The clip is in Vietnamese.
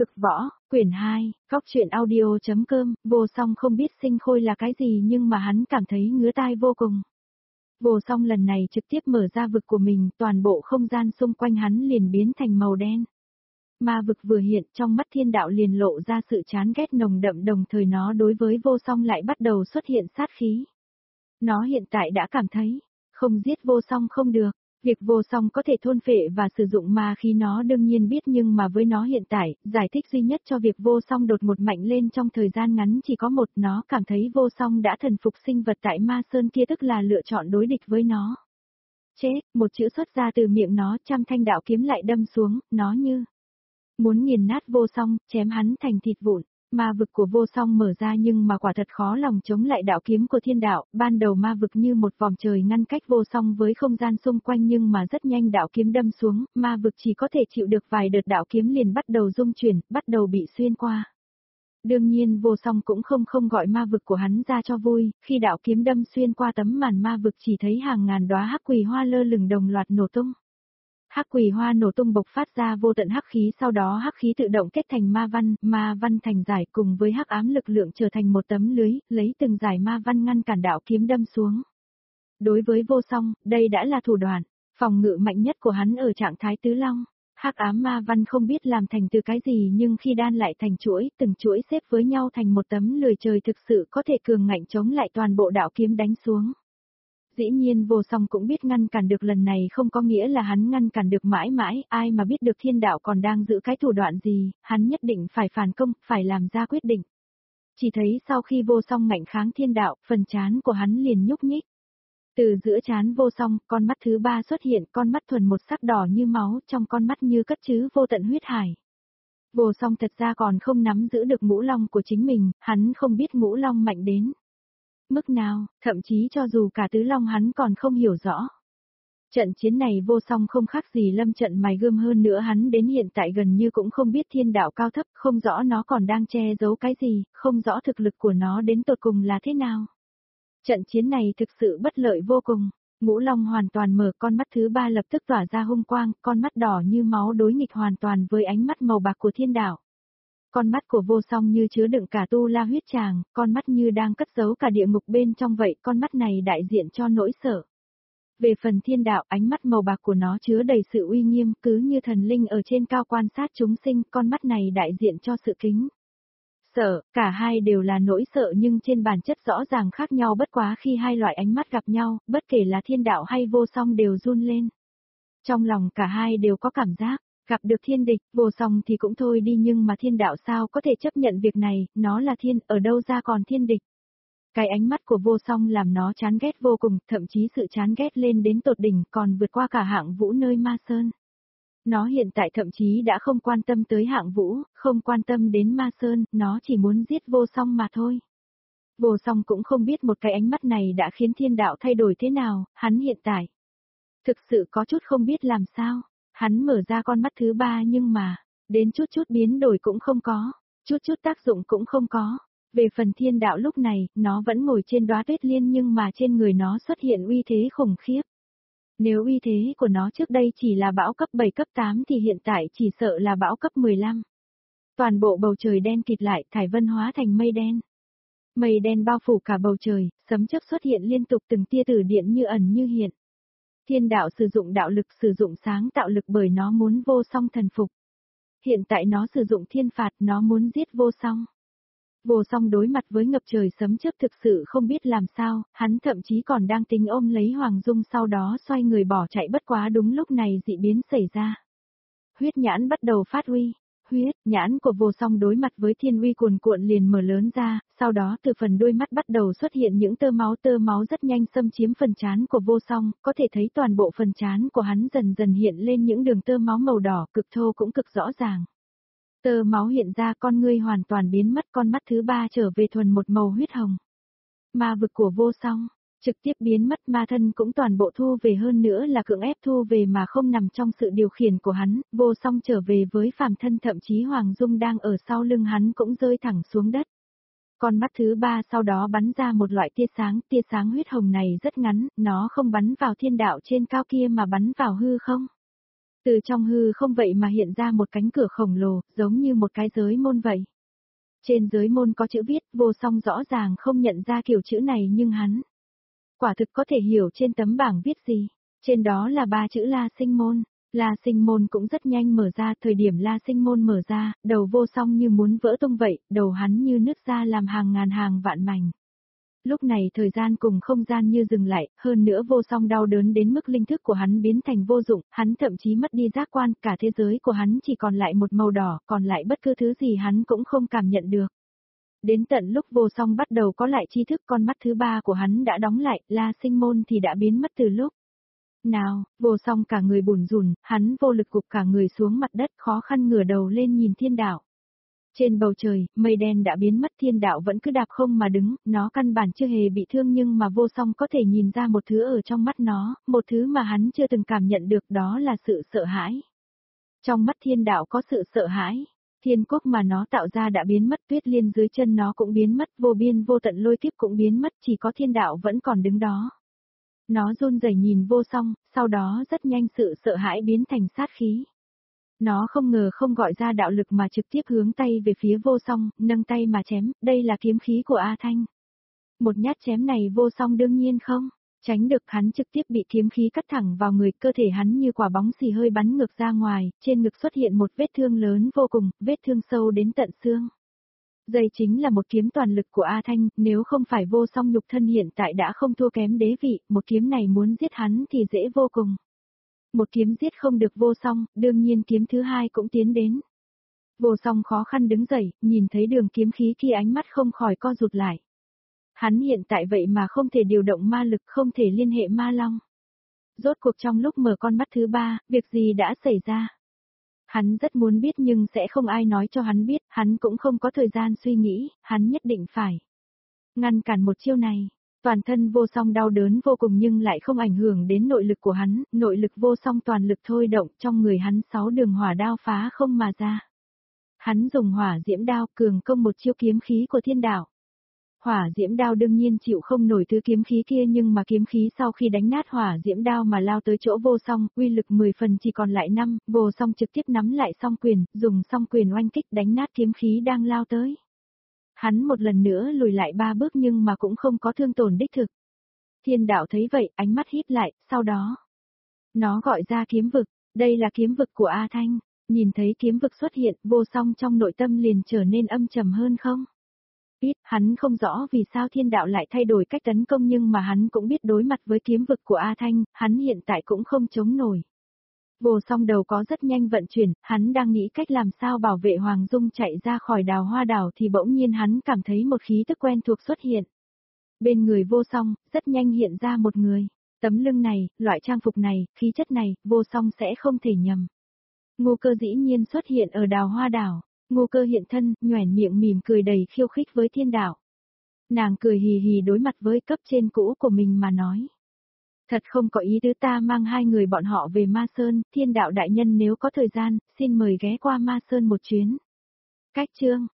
Cực võ, quyển 2, góc truyện audio.com, Vô Song không biết sinh khôi là cái gì nhưng mà hắn cảm thấy ngứa tai vô cùng. Vô Song lần này trực tiếp mở ra vực của mình, toàn bộ không gian xung quanh hắn liền biến thành màu đen. Ma vực vừa hiện, trong mắt thiên đạo liền lộ ra sự chán ghét nồng đậm, đồng thời nó đối với Vô Song lại bắt đầu xuất hiện sát khí. Nó hiện tại đã cảm thấy, không giết Vô Song không được. Việc Vô Song có thể thôn phệ và sử dụng ma khí nó đương nhiên biết, nhưng mà với nó hiện tại, giải thích duy nhất cho việc Vô Song đột ngột mạnh lên trong thời gian ngắn chỉ có một, nó cảm thấy Vô Song đã thần phục sinh vật tại Ma Sơn kia, tức là lựa chọn đối địch với nó. Chết, một chữ xuất ra từ miệng nó, trăm thanh đạo kiếm lại đâm xuống, nó như muốn nghiền nát Vô Song, chém hắn thành thịt vụn. Ma vực của Vô Song mở ra nhưng mà quả thật khó lòng chống lại đạo kiếm của thiên đạo, ban đầu ma vực như một vòm trời ngăn cách Vô Song với không gian xung quanh, nhưng mà rất nhanh đạo kiếm đâm xuống, ma vực chỉ có thể chịu được vài đợt đạo kiếm liền bắt đầu rung chuyển, bắt đầu bị xuyên qua. Đương nhiên Vô Song cũng không gọi ma vực của hắn ra cho vui, khi đạo kiếm đâm xuyên qua tấm màn ma vực chỉ thấy hàng ngàn đóa hắc quỳ hoa lơ lửng đồng loạt nổ tung. Hắc quỳ hoa nổ tung bộc phát ra vô tận hắc khí, sau đó hắc khí tự động kết thành ma văn thành giải, cùng với hắc ám lực lượng trở thành một tấm lưới, lấy từng giải ma văn ngăn cản đạo kiếm đâm xuống. Đối với Vô Song, đây đã là thủ đoạn phòng ngự mạnh nhất của hắn ở trạng thái tứ long. Hắc ám ma văn không biết làm thành từ cái gì, nhưng khi đan lại thành chuỗi, từng chuỗi xếp với nhau thành một tấm lưới trời thực sự có thể cường ngạnh chống lại toàn bộ đạo kiếm đánh xuống. Dĩ nhiên Vô Song cũng biết ngăn cản được lần này không có nghĩa là hắn ngăn cản được mãi mãi, ai mà biết được thiên đạo còn đang giữ cái thủ đoạn gì, hắn nhất định phải phản công, phải làm ra quyết định. Chỉ thấy sau khi Vô Song ngạnh kháng thiên đạo, phần trán của hắn liền nhúc nhích. Từ giữa trán Vô Song, con mắt thứ ba xuất hiện, con mắt thuần một sắc đỏ như máu, trong con mắt như cất trữ vô tận huyết hải. Vô Song thật ra còn không nắm giữ được ngũ long của chính mình, hắn không biết ngũ long mạnh đến mức nào, thậm chí cho dù cả tứ long hắn còn không hiểu rõ. Trận chiến này Vô Song không khác gì lâm trận mài gươm, hơn nữa hắn đến hiện tại gần như cũng không biết thiên đạo cao thấp, không rõ nó còn đang che giấu cái gì, không rõ thực lực của nó đến tột cùng là thế nào. Trận chiến này thực sự bất lợi vô cùng. Ngũ long hoàn toàn mở, con mắt thứ ba lập tức tỏa ra hung quang, con mắt đỏ như máu đối nghịch hoàn toàn với ánh mắt màu bạc của thiên đạo. Con mắt của Vô Song như chứa đựng cả tu la huyết tràng, con mắt như đang cất giấu cả địa ngục bên trong vậy, con mắt này đại diện cho nỗi sợ. Về phần thiên đạo, ánh mắt màu bạc của nó chứa đầy sự uy nghiêm, cứ như thần linh ở trên cao quan sát chúng sinh, con mắt này đại diện cho sự kính sợ, cả hai đều là nỗi sợ nhưng trên bản chất rõ ràng khác nhau, bất quá khi hai loại ánh mắt gặp nhau, bất kể là thiên đạo hay Vô Song đều run lên. Trong lòng cả hai đều có cảm giác, gặp được thiên địch, Vô Song thì cũng thôi đi, nhưng mà thiên đạo sao có thể chấp nhận việc này, nó là thiên, ở đâu ra còn thiên địch. Cái ánh mắt của Vô Song làm nó chán ghét vô cùng, thậm chí sự chán ghét lên đến tột đỉnh, còn vượt qua cả Hạng Vũ nơi Ma Sơn. Nó hiện tại thậm chí đã không quan tâm tới Hạng Vũ, không quan tâm đến Ma Sơn, nó chỉ muốn giết Vô Song mà thôi. Vô Song cũng không biết một cái ánh mắt này đã khiến thiên đạo thay đổi thế nào, hắn hiện tại thực sự có chút không biết làm sao. Hắn mở ra con mắt thứ ba nhưng mà, đến chút biến đổi cũng không có, chút tác dụng cũng không có. Về phần thiên đạo lúc này, nó vẫn ngồi trên đóa tuyết liên nhưng mà trên người nó xuất hiện uy thế khủng khiếp. Nếu uy thế của nó trước đây chỉ là bão cấp 7 cấp 8 thì hiện tại chỉ sợ là bão cấp 15. Toàn bộ bầu trời đen kịt lại, thải vân hóa thành mây đen. Mây đen bao phủ cả bầu trời, sấm chớp xuất hiện liên tục, từng tia tử điện như ẩn như hiện. Thiên đạo sử dụng đạo lực, sử dụng sáng tạo lực bởi nó muốn Vô Song thần phục. Hiện tại nó sử dụng thiên phạt, nó muốn giết Vô Song. Vô Song đối mặt với ngập trời sấm chớp thực sự không biết làm sao, hắn thậm chí còn đang tính ôm lấy Hoàng Dung sau đó xoay người bỏ chạy, bất quá đúng lúc này dị biến xảy ra. Huyết nhãn bắt đầu phát uy. Huyết nhãn của Vô Song đối mặt với thiên uy cuồn cuộn liền mở lớn ra, sau đó từ phần đuôi mắt bắt đầu xuất hiện những tơ máu rất nhanh xâm chiếm phần trán của Vô Song, có thể thấy toàn bộ phần trán của hắn dần dần hiện lên những đường tơ máu màu đỏ, cực thô cũng cực rõ ràng. Tơ máu hiện ra, con ngươi hoàn toàn biến mất, con mắt thứ ba trở về thuần một màu huyết hồng. Ma vực của Vô Song trực tiếp biến mất, ma thân cũng toàn bộ thu về, hơn nữa là cưỡng ép thu về mà không nằm trong sự điều khiển của hắn. Vô Song trở về với phàm thân, thậm chí Hoàng Dung đang ở sau lưng hắn cũng rơi thẳng xuống đất. Con mắt thứ ba sau đó bắn ra một loại tia sáng huyết hồng này rất ngắn, nó không bắn vào thiên đạo trên cao kia mà bắn vào hư không. Từ trong hư không vậy mà hiện ra một cánh cửa khổng lồ, giống như một cái giới môn vậy. Trên giới môn có chữ viết, Vô Song rõ ràng không nhận ra kiểu chữ này nhưng hắn quả thực có thể hiểu trên tấm bảng viết gì. Trên đó là 3 chữ La Sinh Môn. La Sinh Môn cũng rất nhanh mở ra, thời điểm La Sinh Môn mở ra, đầu Vô Song như muốn vỡ tung vậy, đầu hắn như nứt ra làm hàng ngàn hàng vạn mảnh. Lúc này thời gian cùng không gian như dừng lại, hơn nữa Vô Song đau đớn đến mức linh thức của hắn biến thành vô dụng, hắn thậm chí mất đi giác quan, cả thế giới của hắn chỉ còn lại một màu đỏ, còn lại bất cứ thứ gì hắn cũng không cảm nhận được. Đến tận lúc Vô Song bắt đầu có lại tri thức, con mắt thứ 3 của hắn đã đóng lại, La Sinh Môn thì đã biến mất từ lúc nào. Vô Song cả người bủn rủn, hắn vô lực gục cả người xuống mặt đất, khó khăn ngửa đầu lên nhìn thiên đạo. Trên bầu trời, mây đen đã biến mất, thiên đạo vẫn cứ đạp không mà đứng, nó căn bản chưa hề bị thương nhưng mà Vô Song có thể nhìn ra một thứ ở trong mắt nó, một thứ mà hắn chưa từng cảm nhận được, đó là sự sợ hãi. Trong mắt thiên đạo có sự sợ hãi. Thiên quốc mà nó tạo ra đã biến mất, tuyết liên dưới chân nó cũng biến mất, vô biên vô tận lôi kiếp cũng biến mất, chỉ có thiên đạo vẫn còn đứng đó. Nó run rẩy nhìn Vô Song, sau đó rất nhanh sự sợ hãi biến thành sát khí. Nó không ngờ không gọi ra đạo lực mà trực tiếp hướng tay về phía Vô Song, nâng tay mà chém, đây là kiếm khí của A Thanh. Một nhát chém này Vô Song đương nhiên không tránh được, hắn trực tiếp bị kiếm khí cắt thẳng vào người, cơ thể hắn như quả bóng xì hơi bắn ngược ra ngoài, trên ngực xuất hiện một vết thương lớn vô cùng, vết thương sâu đến tận xương. Đây chính là một kiếm toàn lực của A Thanh, nếu không phải Vô Song nhục thân hiện tại đã không thua kém đế vị, một kiếm này muốn giết hắn thì dễ vô cùng. Một kiếm giết không được Vô Song, đương nhiên kiếm thứ 2 cũng tiến đến. Vô Song khó khăn đứng dậy, nhìn thấy đường kiếm khí kia ánh mắt không khỏi co rụt lại. Hắn hiện tại vậy mà không thể điều động ma lực, không thể liên hệ ma long. Rốt cuộc trong lúc mở con mắt thứ 3, việc gì đã xảy ra? Hắn rất muốn biết nhưng sẽ không ai nói cho hắn biết, hắn cũng không có thời gian suy nghĩ, hắn nhất định phải ngăn cản một chiêu này. Toàn thân Vô Song đau đớn vô cùng nhưng lại không ảnh hưởng đến nội lực của hắn, nội lực Vô Song toàn lực thôi động, trong người hắn 6 đường hỏa đao phá không mà ra. Hắn dùng hỏa diễm đao cường công một chiêu kiếm khí của thiên đạo. Hỏa diễm đao đương nhiên chịu không nổi thứ kiếm khí kia nhưng mà kiếm khí sau khi đánh nát hỏa diễm đao mà lao tới chỗ Vô Song, uy lực 10 phần chỉ còn lại 5, Vô Song trực tiếp nắm lại song quyền, dùng song quyền oanh kích đánh nát kiếm khí đang lao tới. Hắn một lần nữa lùi lại 3 bước nhưng mà cũng không có thương tổn đích thực. Thiên đạo thấy vậy, ánh mắt híp lại, sau đó nó gọi ra kiếm vực, đây là kiếm vực của A Thanh. Nhìn thấy kiếm vực xuất hiện, Vô Song trong nội tâm liền trở nên âm trầm hơn không? Biết, hắn không rõ vì sao thiên đạo lại thay đổi cách tấn công nhưng mà hắn cũng biết đối mặt với kiếm vực của A Thanh, hắn hiện tại cũng không chống nổi. Vô Song đầu có rất nhanh vận chuyển, hắn đang nghĩ cách làm sao bảo vệ Hoàng Dung chạy ra khỏi Đào Hoa đảo thì bỗng nhiên hắn cảm thấy một khí tức quen thuộc xuất hiện. Bên người Vô Song, rất nhanh hiện ra một người. Tấm lưng này, loại trang phục này, khí chất này, Vô Song sẽ không thể nhầm. Ngô Cơ dĩ nhiên xuất hiện ở Đào Hoa đảo. Ngô Cơ hiện thân, nhoẻn miệng mỉm cười đầy khiêu khích với thiên đạo. Nàng cười hì hì đối mặt với cấp trên cũ của mình mà nói. Thật không có ý tứ, ta mang 2 người bọn họ về Ma Sơn, thiên đạo đại nhân nếu có thời gian, xin mời ghé qua Ma Sơn một chuyến. Cách chương